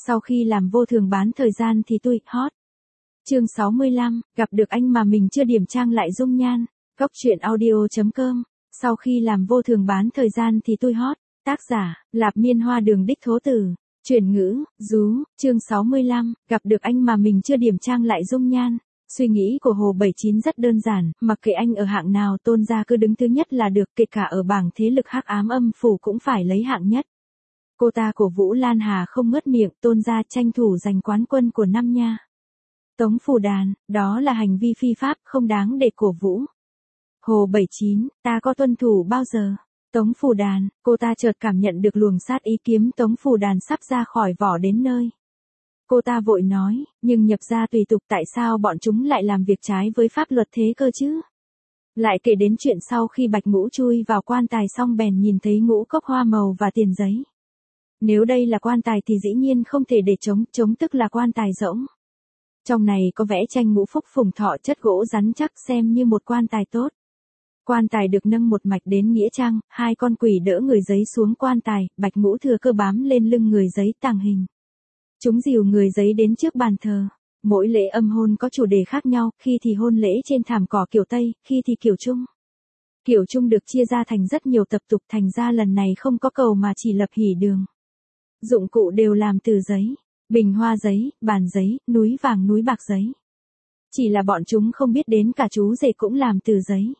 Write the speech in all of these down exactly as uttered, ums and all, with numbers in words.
Sau khi làm vô thường bán thời gian thì tôi hot. Chương sáu mươi lăm, gặp được anh mà mình chưa điểm trang lại dung nhan. Góc truyện audio chấm com. Sau khi làm vô thường bán thời gian thì tôi hot. Tác giả, Lạp Miên Hoa Đường Đích Thố Tử. Chuyển ngữ, Dú, chương sáu mươi lăm, gặp được anh mà mình chưa điểm trang lại dung nhan. Suy nghĩ của Hồ bảy chín rất đơn giản, mặc kệ anh ở hạng nào Tôn gia cứ đứng thứ nhất là được, kể cả ở bảng thế lực hắc ám âm phủ cũng phải lấy hạng nhất. Cô ta cổ vũ Lan Hà không ngớt miệng, Tôn gia tranh thủ giành quán quân của năm nha. Tống Phủ Đàn, đó là hành vi phi pháp, không đáng để cổ vũ. Hồ bảy chín, ta có tuân thủ bao giờ? Tống Phủ Đàn, cô ta chợt cảm nhận được luồng sát ý kiếm Tống Phủ Đàn sắp ra khỏi vỏ đến nơi. Cô ta vội nói, nhưng nhập gia tùy tục tại sao bọn chúng lại làm việc trái với pháp luật thế cơ chứ? Lại kể đến chuyện sau khi Bạch Ngũ chui vào quan tài xong bèn nhìn thấy ngũ cốc hoa màu và tiền giấy. Nếu đây là quan tài thì dĩ nhiên không thể để trống, trống tức là quan tài rỗng. Trong này có vẽ tranh ngũ phúc phùng thọ chất gỗ rắn chắc xem như một quan tài tốt. Quan tài được nâng một mạch đến nghĩa trang, hai con quỷ đỡ người giấy xuống quan tài, Bạch Ngũ thừa cơ bám lên lưng người giấy tàng hình. Chúng dìu người giấy đến trước bàn thờ. Mỗi lễ âm hôn có chủ đề khác nhau, khi thì hôn lễ trên thảm cỏ kiểu Tây, khi thì kiểu Trung. Kiểu Trung được chia ra thành rất nhiều tập tục, thành ra lần này không có cầu mà chỉ lập hỷ đường. Dụng cụ đều làm từ giấy, bình hoa giấy, bàn giấy, núi vàng núi bạc giấy. Chỉ là bọn chúng không biết đến cả chú rể cũng làm từ giấy.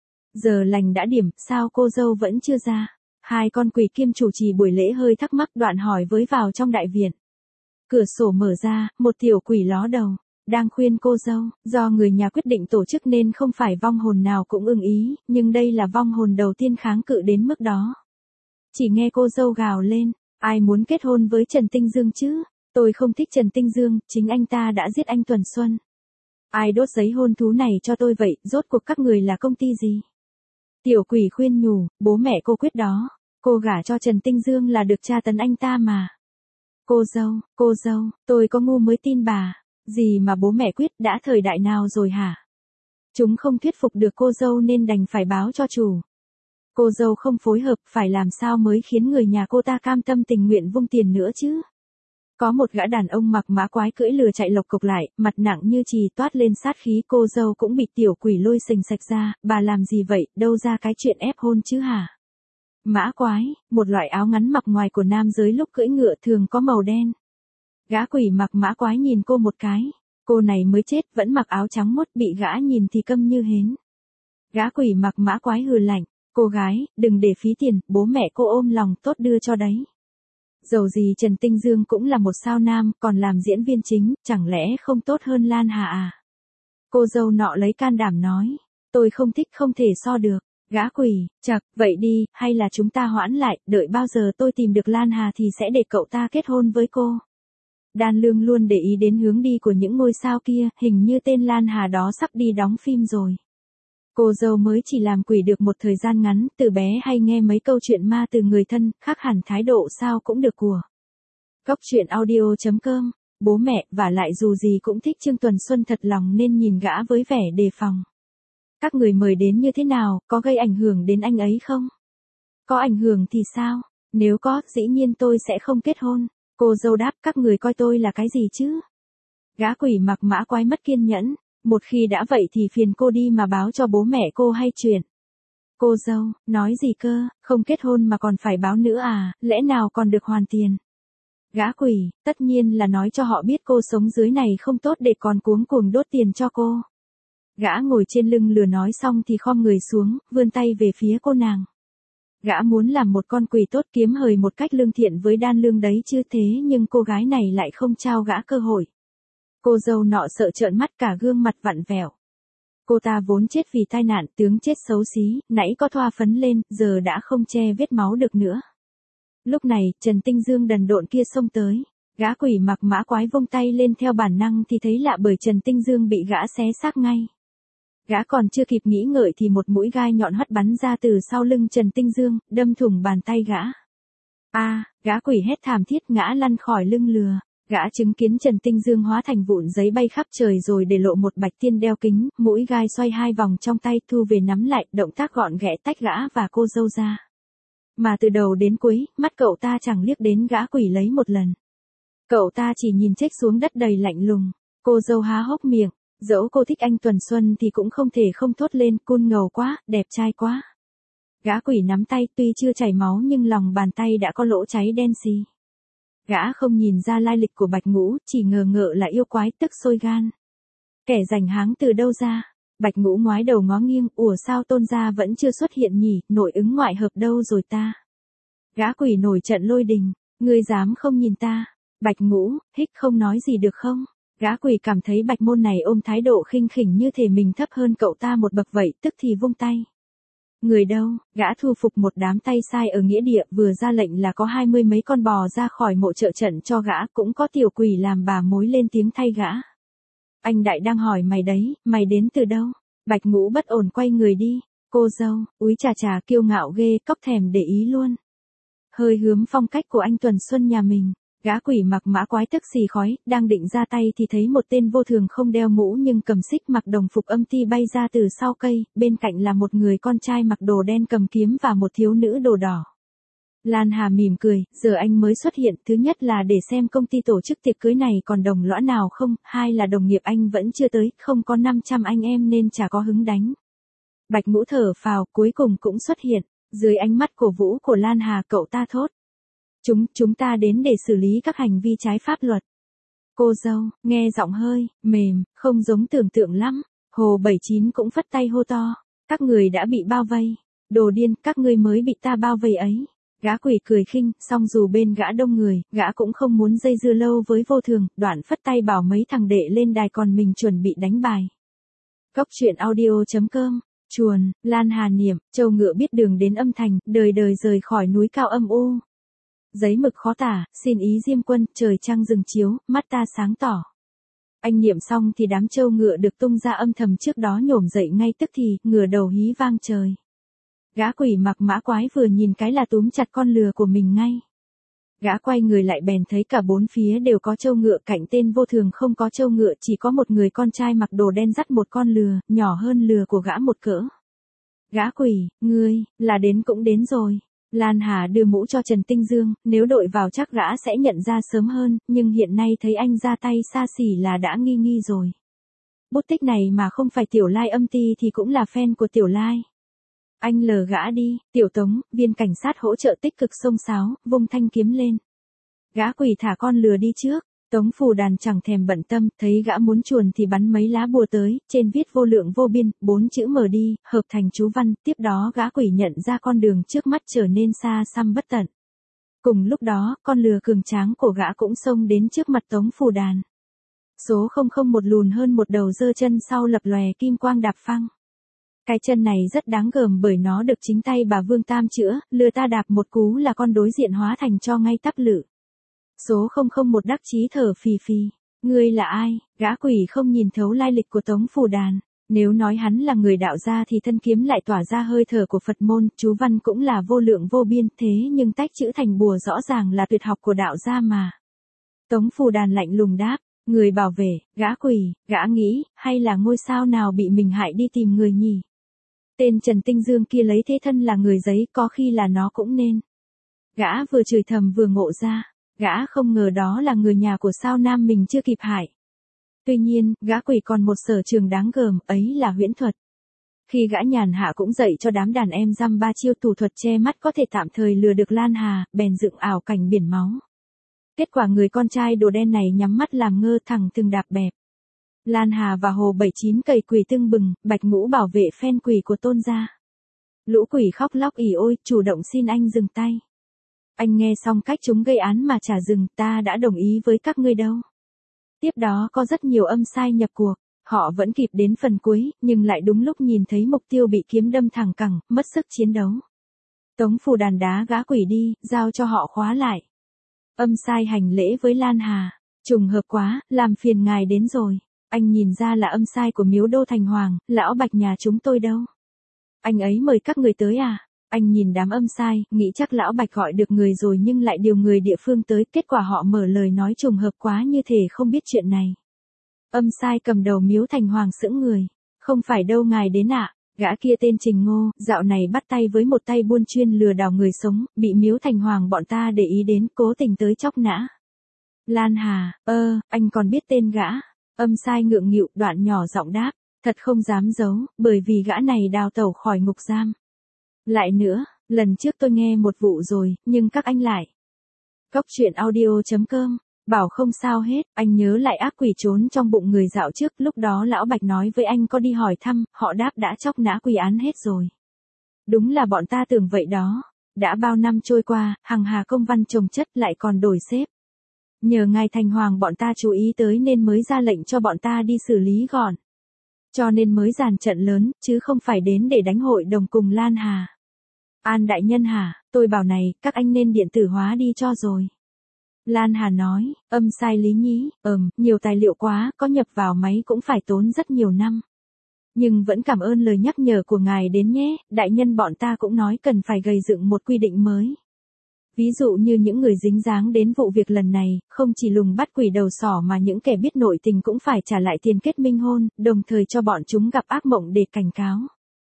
Giờ lành đã điểm, sao cô dâu vẫn chưa ra? Hai con quỷ kiêm chủ trì buổi lễ hơi thắc mắc đoạn hỏi với vào trong đại viện. Cửa sổ mở ra, một tiểu quỷ ló đầu, đang khuyên cô dâu, do người nhà quyết định tổ chức nên không phải vong hồn nào cũng ưng ý, nhưng đây là vong hồn đầu tiên kháng cự đến mức đó. Chỉ nghe cô dâu gào lên, ai muốn kết hôn với Trần Tinh Dương chứ? Tôi không thích Trần Tinh Dương, chính anh ta đã giết anh Tuần Xuân. Ai đốt giấy hôn thú này cho tôi vậy, rốt cuộc các người là công ty gì? Tiểu quỷ khuyên nhủ, bố mẹ cô quyết đó, cô gả cho Trần Tinh Dương là được tra tấn anh ta mà. Cô dâu, cô dâu, tôi có ngu mới tin bà, gì mà bố mẹ quyết, đã thời đại nào rồi hả? Chúng không thuyết phục được cô dâu nên đành phải báo cho chủ. Cô dâu không phối hợp, phải làm sao mới khiến người nhà cô ta cam tâm tình nguyện vung tiền nữa chứ? Có một gã đàn ông mặc mã quái cưỡi lừa chạy lộc cộc lại, mặt nặng như chì toát lên sát khí, cô dâu cũng bị tiểu quỷ lôi sình sạch ra, bà làm gì vậy, đâu ra cái chuyện ép hôn chứ hả? Mã quái, một loại áo ngắn mặc ngoài của nam giới lúc cưỡi ngựa thường có màu đen. Gã quỷ mặc mã quái nhìn cô một cái, cô này mới chết vẫn mặc áo trắng mốt, bị gã nhìn thì câm như hến. Gã quỷ mặc mã quái hừ lạnh, cô gái, đừng để phí tiền, bố mẹ cô ôm lòng tốt đưa cho đấy. Dầu gì Trần Tinh Dương cũng là một sao nam, còn làm diễn viên chính, chẳng lẽ không tốt hơn Lan Hà à? Cô dâu nọ lấy can đảm nói, tôi không thích, không thể so được. Gã quỷ, chậc, vậy đi, hay là chúng ta hoãn lại, đợi bao giờ tôi tìm được Lan Hà thì sẽ để cậu ta kết hôn với cô. Đan Lương luôn để ý đến hướng đi của những ngôi sao kia, hình như tên Lan Hà đó sắp đi đóng phim rồi. Cô dâu mới chỉ làm quỷ được một thời gian ngắn, từ bé hay nghe mấy câu chuyện ma từ người thân, khác hẳn thái độ sao cũng được của. Góc truyện audio chấm com, bố mẹ, và lại dù gì cũng thích Trương Tuần Xuân thật lòng nên nhìn gã với vẻ đề phòng. Các người mời đến như thế nào, có gây ảnh hưởng đến anh ấy không? Có ảnh hưởng thì sao? Nếu có, dĩ nhiên tôi sẽ không kết hôn. Cô dâu đáp, các người coi tôi là cái gì chứ? Gã quỷ mặc mã quái mất kiên nhẫn, một khi đã vậy thì phiền cô đi mà báo cho bố mẹ cô hay chuyện. Cô dâu, nói gì cơ, không kết hôn mà còn phải báo nữa à, lẽ nào còn được hoàn tiền? Gã quỷ, tất nhiên là nói cho họ biết cô sống dưới này không tốt để còn cuống cuồng đốt tiền cho cô. Gã ngồi trên lưng lừa nói xong thì khom người xuống, vươn tay về phía cô nàng. Gã muốn làm một con quỷ tốt kiếm hời một cách lương thiện với Đan Lương đấy chứ, thế nhưng cô gái này lại không trao gã cơ hội. Cô dâu nọ sợ trợn mắt, cả gương mặt vặn vẹo. Cô ta vốn chết vì tai nạn, tướng chết xấu xí, nãy có thoa phấn lên, giờ đã không che vết máu được nữa. Lúc này, Trần Tinh Dương đần độn kia xông tới. Gã quỷ mặc mã quái vung tay lên theo bản năng thì thấy lạ bởi Trần Tinh Dương bị gã xé xác ngay. Gã còn chưa kịp nghĩ ngợi thì một mũi gai nhọn hất bắn ra từ sau lưng Trần Tinh Dương, đâm thủng bàn tay gã. A, à, gã quỷ hét thảm thiết ngã lăn khỏi lưng lừa. Gã chứng kiến Trần Tinh Dương hóa thành vụn giấy bay khắp trời rồi để lộ một bạch tiên đeo kính, mũi gai xoay hai vòng trong tay, thu về nắm lại, động tác gọn ghẽ tách gã và cô dâu ra. Mà từ đầu đến cuối, mắt cậu ta chẳng liếc đến gã quỷ lấy một lần. Cậu ta chỉ nhìn chếch xuống đất đầy lạnh lùng. Cô dâu há hốc miệng, dẫu cô thích anh Tuần Xuân thì cũng không thể không thốt lên, cun ngầu quá, đẹp trai quá. Gã quỷ nắm tay tuy chưa chảy máu nhưng lòng bàn tay đã có lỗ cháy đen xì. Gã không nhìn ra lai lịch của Bạch Ngũ, chỉ ngờ ngợ là yêu quái tức sôi gan. Kẻ rành háng từ đâu ra? Bạch Ngũ ngoái đầu ngó nghiêng, ủa sao Tôn gia vẫn chưa xuất hiện nhỉ, nội ứng ngoại hợp đâu rồi ta? Gã quỷ nổi trận lôi đình, ngươi dám không nhìn ta? Bạch Ngũ, hích không nói gì được không? Gã quỷ cảm thấy Bạch Môn này ôm thái độ khinh khỉnh như thể mình thấp hơn cậu ta một bậc vậy, tức thì vung tay. Người đâu? Gã thu phục một đám tay sai ở nghĩa địa, vừa ra lệnh là có hai mươi mấy con bò ra khỏi mộ trợ trận cho gã, cũng có tiểu quỷ làm bà mối lên tiếng thay gã. Anh đại đang hỏi mày đấy, mày đến từ đâu? Bạch Ngũ bất ổn quay người đi. Cô dâu, úi chà chà kiêu ngạo ghê, cóc thèm để ý luôn. Hơi hướng phong cách của anh Tuần Xuân nhà mình. Gã quỷ mặc mã quái tức xì khói, đang định ra tay thì thấy một tên vô thường không đeo mũ nhưng cầm xích mặc đồng phục âm ti bay ra từ sau cây, bên cạnh là một người con trai mặc đồ đen cầm kiếm và một thiếu nữ đồ đỏ. Lan Hà mỉm cười, giờ anh mới xuất hiện, thứ nhất là để xem công ty tổ chức tiệc cưới này còn đồng lõa nào không, hai là đồng nghiệp anh vẫn chưa tới, không có năm trăm anh em nên chả có hứng đánh. Bạch Ngũ thở phào, cuối cùng cũng xuất hiện, dưới ánh mắt cổ vũ của Lan Hà cậu ta thốt. Chúng, chúng ta đến để xử lý các hành vi trái pháp luật. Cô dâu, nghe giọng hơi, mềm, không giống tưởng tượng lắm. Hồ bảy chín cũng phất tay hô to. Các người đã bị bao vây. Đồ điên, các ngươi mới bị ta bao vây ấy. Gã quỷ cười khinh, song dù bên gã đông người, gã cũng không muốn dây dưa lâu với vô thường, đoạn phất tay bảo mấy thằng đệ lên đài còn mình chuẩn bị đánh bài. Cốc truyện audio chấm com, chuồn, Lan Hà niệm, châu ngựa biết đường đến âm thành, đời đời rời khỏi núi cao âm u. Giấy mực khó tả, xin ý Diêm Quân, trời trăng rừng chiếu, mắt ta sáng tỏ. Anh niệm xong thì đám trâu ngựa được tung ra âm thầm trước đó nhổm dậy ngay tức thì, ngửa đầu hí vang trời. Gã quỷ mặc mã quái vừa nhìn cái là túm chặt con lừa của mình ngay. Gã quay người lại bèn thấy cả bốn phía đều có trâu ngựa, cạnh tên vô thường không có trâu ngựa, chỉ có một người con trai mặc đồ đen dắt một con lừa, nhỏ hơn lừa của gã một cỡ. Gã quỷ, ngươi, là đến cũng đến rồi. Lan Hà đưa mũ cho Trần Tinh Dương, nếu đội vào chắc gã sẽ nhận ra sớm hơn, nhưng hiện nay thấy anh ra tay xa xỉ là đã nghi nghi rồi. Bút tích này mà không phải Tiểu Lai âm ti thì cũng là fan của Tiểu Lai. Anh lờ gã đi, Tiểu Tống, viên cảnh sát hỗ trợ tích cực xông xáo, vung thanh kiếm lên. Gã quỷ thả con lừa đi trước. Tống Phù Đàn chẳng thèm bận tâm, thấy gã muốn chuồn thì bắn mấy lá bùa tới, trên viết vô lượng vô biên, bốn chữ mở đi, hợp thành chú văn, tiếp đó gã quỷ nhận ra con đường trước mắt trở nên xa xăm bất tận. Cùng lúc đó, con lừa cường tráng của gã cũng xông đến trước mặt Tống Phù Đàn. Số không không một lùn hơn một đầu giơ chân sau lập lòe kim quang đạp phăng. Cái chân này rất đáng gờm bởi nó được chính tay bà Vương Tam chữa, lừa ta đạp một cú là con đối diện hóa thành cho ngay tắp lự. Số không không một đắc chí thở phì phì. Ngươi là ai? Gã quỷ không nhìn thấu lai lịch của Tống Phù Đàn. Nếu nói hắn là người đạo gia thì thân kiếm lại tỏa ra hơi thở của Phật môn, chú văn cũng là vô lượng vô biên, thế nhưng tách chữ thành bùa rõ ràng là tuyệt học của đạo gia mà. Tống Phù Đàn lạnh lùng đáp, người bảo vệ, gã quỷ, gã nghĩ, hay là ngôi sao nào bị mình hại đi tìm người nhỉ? Tên Trần Tinh Dương kia lấy thế thân là người giấy, có khi là nó cũng nên. Gã vừa chửi thầm vừa ngộ ra. Gã không ngờ đó là người nhà của sao nam mình chưa kịp hại. Tuy nhiên, gã quỷ còn một sở trường đáng gờm, ấy là huyễn thuật. Khi gã nhàn hạ cũng dạy cho đám đàn em dăm ba chiêu thủ thuật che mắt có thể tạm thời lừa được Lan Hà, bèn dựng ảo cảnh biển máu. Kết quả người con trai đồ đen này nhắm mắt làm ngơ thẳng từng đạp bẹp. Lan Hà và Hồ bảy chín cầy quỷ tưng bừng, Bạch Ngũ bảo vệ phen quỷ của Tôn gia. Lũ quỷ khóc lóc ỉ ôi, chủ động xin anh dừng tay. Anh nghe xong cách chúng gây án mà chả dừng, ta đã đồng ý với các ngươi đâu. Tiếp đó có rất nhiều âm sai nhập cuộc, họ vẫn kịp đến phần cuối, nhưng lại đúng lúc nhìn thấy mục tiêu bị kiếm đâm thẳng cẳng, mất sức chiến đấu. Tống Phù Đàn đá gã quỷ đi, giao cho họ khóa lại. Âm sai hành lễ với Lan Hà, trùng hợp quá, làm phiền ngài đến rồi. Anh nhìn ra là âm sai của Miếu Đô Thành Hoàng, lão Bạch nhà chúng tôi đâu. Anh ấy mời các người tới à? Anh nhìn đám âm sai, nghĩ chắc lão Bạch gọi được người rồi nhưng lại điều người địa phương tới, kết quả họ mở lời nói trùng hợp quá như thể không biết chuyện này. Âm sai cầm đầu Miếu Thành Hoàng sững người. Không phải đâu ngài đến ạ, à? Gã kia tên Trình Ngô, dạo này bắt tay với một tay buôn chuyên lừa đảo người sống, bị Miếu Thành Hoàng bọn ta để ý đến, cố tình tới chóc nã. Lan Hà, ơ, anh còn biết tên gã. Âm sai ngượng nghịu, đoạn nhỏ giọng đáp, thật không dám giấu, bởi vì gã này đào tẩu khỏi ngục giam. Lại nữa, lần trước tôi nghe một vụ rồi, nhưng các anh lại. Cốc truyện audio chấm com, bảo không sao hết, anh nhớ lại ác quỷ trốn trong bụng người dạo trước, lúc đó lão Bạch nói với anh có đi hỏi thăm, họ đáp đã chóc nã quỷ án hết rồi. Đúng là bọn ta tưởng vậy đó, đã bao năm trôi qua, hằng hà công văn chồng chất lại còn đổi xếp. Nhờ ngài thành hoàng bọn ta chú ý tới nên mới ra lệnh cho bọn ta đi xử lý gọn. Cho nên mới dàn trận lớn, chứ không phải đến để đánh hội đồng cùng Lan Hà. An đại nhân hả, tôi bảo này, các anh nên điện tử hóa đi cho rồi. Lan Hà nói, âm sai lý nhí, ừm, nhiều tài liệu quá, có nhập vào máy cũng phải tốn rất nhiều năm. Nhưng vẫn cảm ơn lời nhắc nhở của ngài đến nhé, đại nhân bọn ta cũng nói cần phải gầy dựng một quy định mới. Ví dụ như những người dính dáng đến vụ việc lần này, không chỉ lùng bắt quỷ đầu sỏ mà những kẻ biết nội tình cũng phải trả lại tiền kết minh hôn, đồng thời cho bọn chúng gặp ác mộng để cảnh cáo.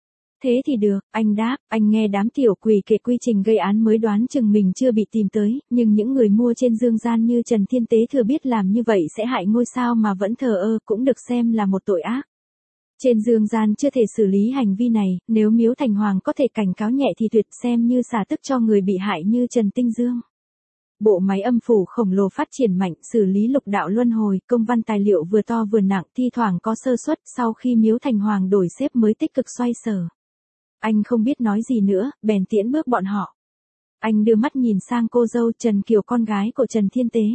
Thế thì được, anh đáp, anh nghe đám tiểu quỷ kể quy trình gây án mới đoán chừng mình chưa bị tìm tới, nhưng những người mua trên dương gian như Trần Thiên Tế thừa biết làm như vậy sẽ hại ngôi sao mà vẫn thờ ơ cũng được xem là một tội ác. Trên dương gian chưa thể xử lý hành vi này, nếu Miếu Thành Hoàng có thể cảnh cáo nhẹ thì tuyệt xem như xả tức cho người bị hại như Trần Tinh Dương. Bộ máy âm phủ khổng lồ phát triển mạnh, xử lý lục đạo luân hồi, công văn tài liệu vừa to vừa nặng, thi thoảng có sơ suất, sau khi Miếu Thành Hoàng đổi xếp mới tích cực xoay sở. Anh không biết nói gì nữa, bèn tiễn bước bọn họ. Anh đưa mắt nhìn sang cô dâu Trần Kiều con gái của Trần Thiên Tế.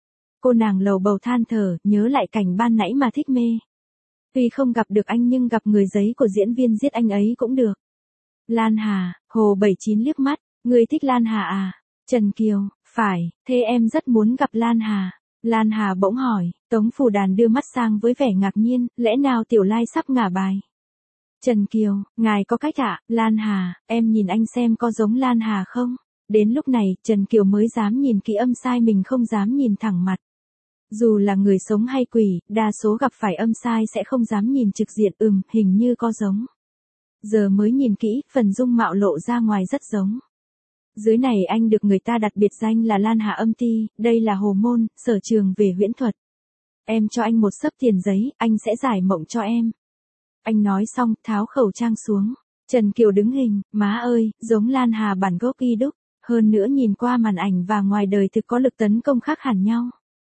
Cô nàng lầu bầu than thở, nhớ lại cảnh ban nãy mà thích mê. Tuy không gặp được anh nhưng gặp người giấy của diễn viên giết anh ấy cũng được. Lan Hà, Hồ bảy chín liếc mắt, người thích Lan Hà à? Trần Kiều, phải, thế em rất muốn gặp Lan Hà. Lan Hà bỗng hỏi, Tống Phủ Đàn đưa mắt sang với vẻ ngạc nhiên, lẽ nào Tiểu Lai sắp ngả bài? Trần Kiều, ngài có cách ạ? Lan Hà, em nhìn anh xem có giống Lan Hà không? Đến lúc này, Trần Kiều mới dám nhìn kỹ âm sai mình không dám nhìn thẳng mặt. Dù là người sống hay quỷ, đa số gặp phải âm sai sẽ không dám nhìn trực diện, ừm, hình như có giống. Giờ mới nhìn kỹ, phần dung mạo lộ ra ngoài rất giống. Dưới này anh được người ta đặt biệt danh là Lan Hà âm ti, đây là hồ môn, sở trường về huyễn thuật. Em cho anh một xấp tiền giấy, anh sẽ giải mộng cho em. Anh nói xong, tháo khẩu trang xuống. Trần Kiều đứng hình, má ơi, giống Lan Hà bản gốc y đúc, hơn nữa nhìn qua màn ảnh và ngoài đời thực có lực tấn công khác hẳn nhau.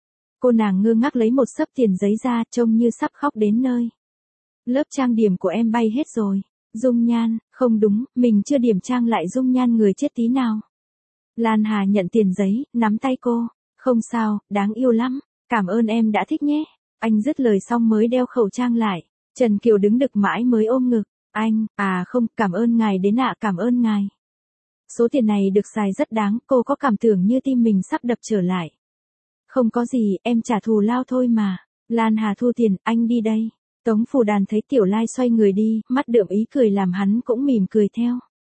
Cô nàng ngơ ngác lấy một xấp tiền giấy ra, trông như sắp khóc đến nơi. Lớp trang điểm của em bay hết rồi. Dung nhan, không đúng, mình chưa điểm trang lại dung nhan người chết tí nào. Lan Hà nhận tiền giấy, nắm tay cô. Không sao, đáng yêu lắm, cảm ơn em đã thích nhé. Anh dứt lời xong mới đeo khẩu trang lại. Trần Kiều đứng đực mãi mới ôm ngực. Anh, à không, cảm ơn ngài đến ạ, cảm ơn ngài. Số tiền này được xài rất đáng, cô có cảm tưởng như tim mình sắp đập trở lại. Không có gì, em trả thù lao thôi mà. Lan Hà thu tiền, anh đi đây. Tống Phủ Đàn thấy Tiểu Lai xoay người đi, mắt đượm ý cười làm hắn cũng mỉm cười theo.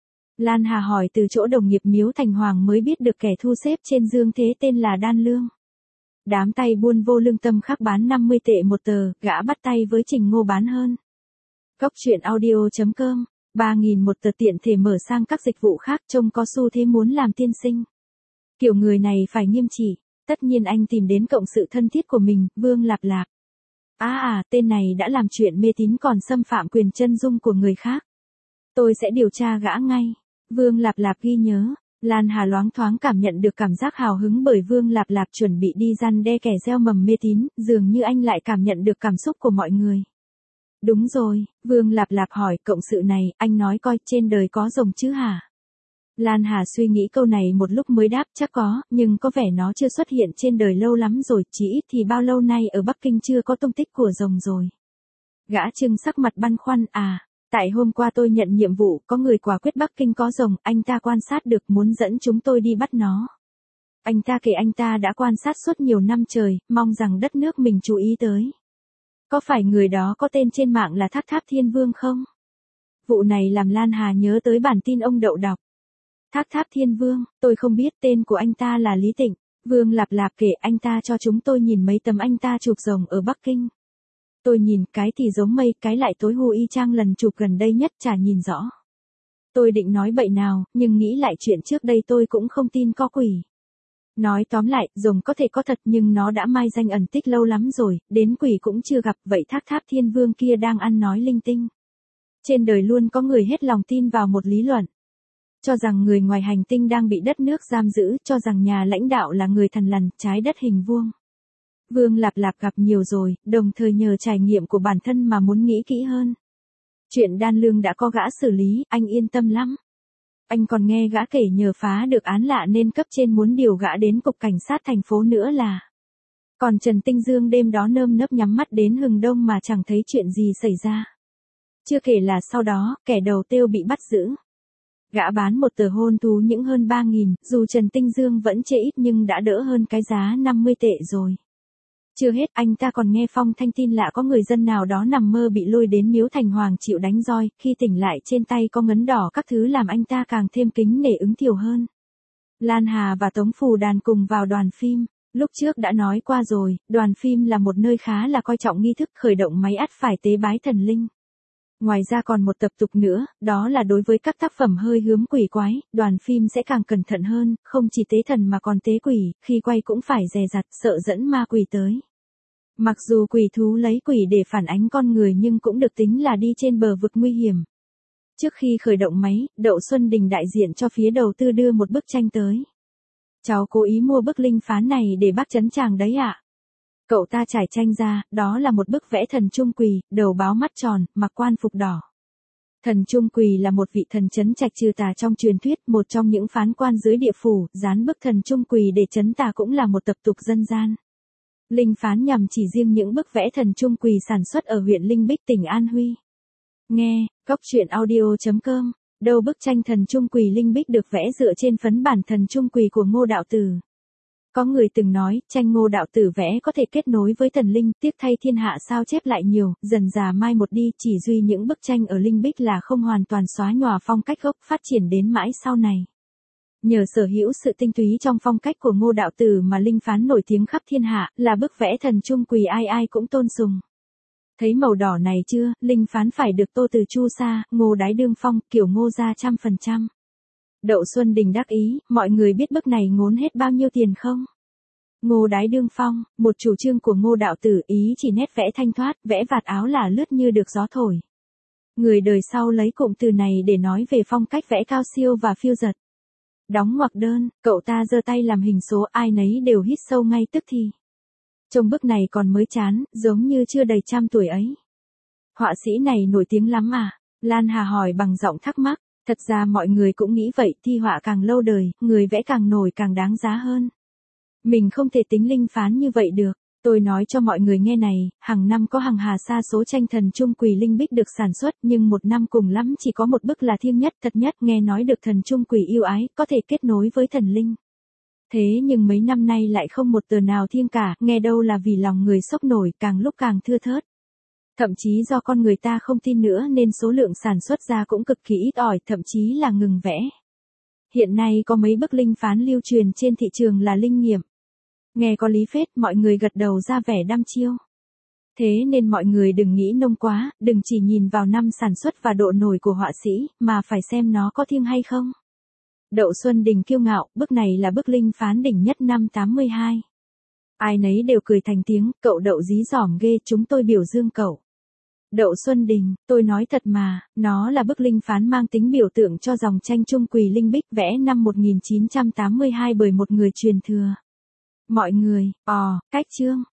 Lan Hà hỏi từ chỗ đồng nghiệp Miếu Thành Hoàng mới biết được kẻ thu xếp trên dương thế tên là Đan Lương. Đám tay buôn vô lương tâm khác bán năm mươi tệ một tờ, gã bắt tay với Trình Ngô bán hơn. Cốc truyện audio chấm com, ba nghìn một tờ tiện thể mở sang các dịch vụ khác trông có xu thế muốn làm tiên sinh. Kiểu người này phải nghiêm trị. Tất nhiên anh tìm đến cộng sự thân thiết của mình, Vương Lạp Lạp. À à, tên này đã làm chuyện mê tín còn xâm phạm quyền chân dung của người khác. Tôi sẽ điều tra gã ngay. Vương Lạp Lạp ghi nhớ. Lan Hà loáng thoáng cảm nhận được cảm giác hào hứng bởi Vương Lạp Lạp chuẩn bị đi răn đe kẻ gieo mầm mê tín, dường như anh lại cảm nhận được cảm xúc của mọi người. Đúng rồi, Vương Lạp Lạp hỏi cộng sự này, anh nói coi trên đời có rồng chứ hả? Lan Hà suy nghĩ câu này một lúc mới đáp chắc có, nhưng có vẻ nó chưa xuất hiện trên đời lâu lắm rồi, chỉ ít thì bao lâu nay ở Bắc Kinh chưa có tung tích của rồng rồi. Gã trưng sắc mặt băn khoăn, à, tại hôm qua tôi nhận nhiệm vụ, có người quả quyết Bắc Kinh có rồng, anh ta quan sát được muốn dẫn chúng tôi đi bắt nó. Anh ta kể anh ta đã quan sát suốt nhiều năm trời, mong rằng đất nước mình chú ý tới. Có phải người đó có tên trên mạng là Thác Tháp Thiên Vương không? Vụ này làm Lan Hà nhớ tới bản tin ông Đậu đọc. Thác Tháp Thiên Vương, tôi không biết tên của anh ta là Lý Tịnh. Vương Lạp Lạp kể anh ta cho chúng tôi nhìn mấy tấm anh ta chụp rồng ở Bắc Kinh. Tôi nhìn cái thì giống mây, cái lại tối hù y chang lần chụp gần đây nhất chả nhìn rõ. Tôi định nói bậy nào, nhưng nghĩ lại chuyện trước đây tôi cũng không tin có quỷ. Nói tóm lại, rồng có thể có thật nhưng nó đã mai danh ẩn tích lâu lắm rồi, đến quỷ cũng chưa gặp, vậy Thác Tháp Thiên Vương kia đang ăn nói linh tinh. Trên đời luôn có người hết lòng tin vào một lý luận. Cho rằng người ngoài hành tinh đang bị đất nước giam giữ, cho rằng nhà lãnh đạo là người thằn lằn, trái đất hình vuông. Vương Lạp Lạp gặp nhiều rồi, đồng thời nhờ trải nghiệm của bản thân mà muốn nghĩ kỹ hơn. Chuyện Đan Lương đã có gã xử lý, anh yên tâm lắm. Anh còn nghe gã kể nhờ phá được án lạ nên cấp trên muốn điều gã đến cục cảnh sát thành phố nữa là. Còn Trần Tinh Dương đêm đó nơm nớp nhắm mắt đến hừng đông mà chẳng thấy chuyện gì xảy ra. Chưa kể là sau đó, kẻ đầu têu bị bắt giữ. Gã bán một tờ hôn thú những hơn ba nghìn, dù Trần Tinh Dương vẫn chê ít nhưng đã đỡ hơn cái giá năm mươi tệ rồi. Chưa hết, anh ta còn nghe phong thanh tin lạ có người dân nào đó nằm mơ bị lôi đến miếu thành hoàng chịu đánh roi, khi tỉnh lại trên tay có ngấn đỏ các thứ làm anh ta càng thêm kính nể ứng thiều hơn. Lan Hà và Tống Phù Đàn cùng vào đoàn phim. Lúc trước đã nói qua rồi, đoàn phim là một nơi khá là coi trọng nghi thức khởi động máy ắt phải tế bái thần linh. Ngoài ra còn một tập tục nữa, đó là đối với các tác phẩm hơi hướng quỷ quái, đoàn phim sẽ càng cẩn thận hơn, không chỉ tế thần mà còn tế quỷ, khi quay cũng phải dè dặt, sợ dẫn ma quỷ tới. Mặc dù quỷ thú lấy quỷ để phản ánh con người nhưng cũng được tính là đi trên bờ vực nguy hiểm. Trước khi khởi động máy, Đậu Xuân Đình đại diện cho phía đầu tư đưa một bức tranh tới. Cháu cố ý mua bức linh phán này để bác chấn chàng đấy ạ. Cậu ta trải tranh ra, đó là một bức vẽ thần Trung Quỳ, đầu báo mắt tròn, mặc quan phục đỏ. Thần Trung Quỳ là một vị thần trấn trạch trừ tà trong truyền thuyết, một trong những phán quan dưới địa phủ, dán bức thần Trung Quỳ để trấn tà cũng là một tập tục dân gian. Linh phán nhằm chỉ riêng những bức vẽ thần Trung Quỳ sản xuất ở huyện Linh Bích tỉnh An Huy. Nghe, cóc truyện audio chấm com, đâu bức tranh thần Trung Quỳ Linh Bích được vẽ dựa trên phấn bản thần Trung Quỳ của Ngô Đạo Tử. Có người từng nói, tranh Ngô Đạo Tử vẽ có thể kết nối với thần linh, tiếc thay thiên hạ sao chép lại nhiều, dần già mai một đi, chỉ duy những bức tranh ở Linh Bích là không hoàn toàn xóa nhòa phong cách gốc phát triển đến mãi sau này. Nhờ sở hữu sự tinh túy trong phong cách của Ngô Đạo Tử mà linh phán nổi tiếng khắp thiên hạ, là bức vẽ thần Trung Quỳ ai ai cũng tôn sùng. Thấy màu đỏ này chưa, linh phán phải được tô từ chu sa, Ngô Đái Đương Phong, kiểu Ngô gia trăm phần trăm. Đậu Xuân Đình đắc ý, mọi người biết bức này ngốn hết bao nhiêu tiền không? Ngô Đái Đương Phong, một chủ trương của Ngô Đạo Tử, ý chỉ nét vẽ thanh thoát, vẽ vạt áo là lướt như được gió thổi. Người đời sau lấy cụm từ này để nói về phong cách vẽ cao siêu và phiêu dật. Đóng ngoặc đơn, cậu ta giơ tay làm hình số, ai nấy đều hít sâu ngay tức thì. Trông bức này còn mới chán, giống như chưa đầy trăm tuổi ấy. Họa sĩ này nổi tiếng lắm à? Lan Hà hỏi bằng giọng thắc mắc. Thật ra mọi người cũng nghĩ vậy, thi họa càng lâu đời, người vẽ càng nổi càng đáng giá hơn. Mình không thể tính linh phán như vậy được. Tôi nói cho mọi người nghe này, hàng năm có hàng hà sa số tranh thần Trung Quỳ Linh Bích được sản xuất, nhưng một năm cùng lắm chỉ có một bức là thiêng nhất, thật nhất, nghe nói được thần Trung Quỳ yêu ái, có thể kết nối với thần linh. Thế nhưng mấy năm nay lại không một tờ nào thiêng cả, nghe đâu là vì lòng người sốc nổi, càng lúc càng thưa thớt. Thậm chí do con người ta không tin nữa nên số lượng sản xuất ra cũng cực kỳ ít ỏi, thậm chí là ngừng vẽ. Hiện nay có mấy bức linh phán lưu truyền trên thị trường là linh nghiệm. Nghe có lý phết, mọi người gật đầu ra vẻ đăm chiêu. Thế nên mọi người đừng nghĩ nông quá, đừng chỉ nhìn vào năm sản xuất và độ nổi của họa sĩ, mà phải xem nó có thiêng hay không. Đậu Xuân Đình kiêu ngạo, bức này là bức linh phán đỉnh nhất năm tám mươi hai. Ai nấy đều cười thành tiếng, cậu Đậu dí dỏm ghê, chúng tôi biểu dương cậu. Đậu Xuân Đình, tôi nói thật mà, nó là bức linh phán mang tính biểu tượng cho dòng tranh Trung Quỳ Linh Bích vẽ năm một nghìn chín trăm tám mươi hai bởi một người truyền thừa. Mọi người, ò, cách chương.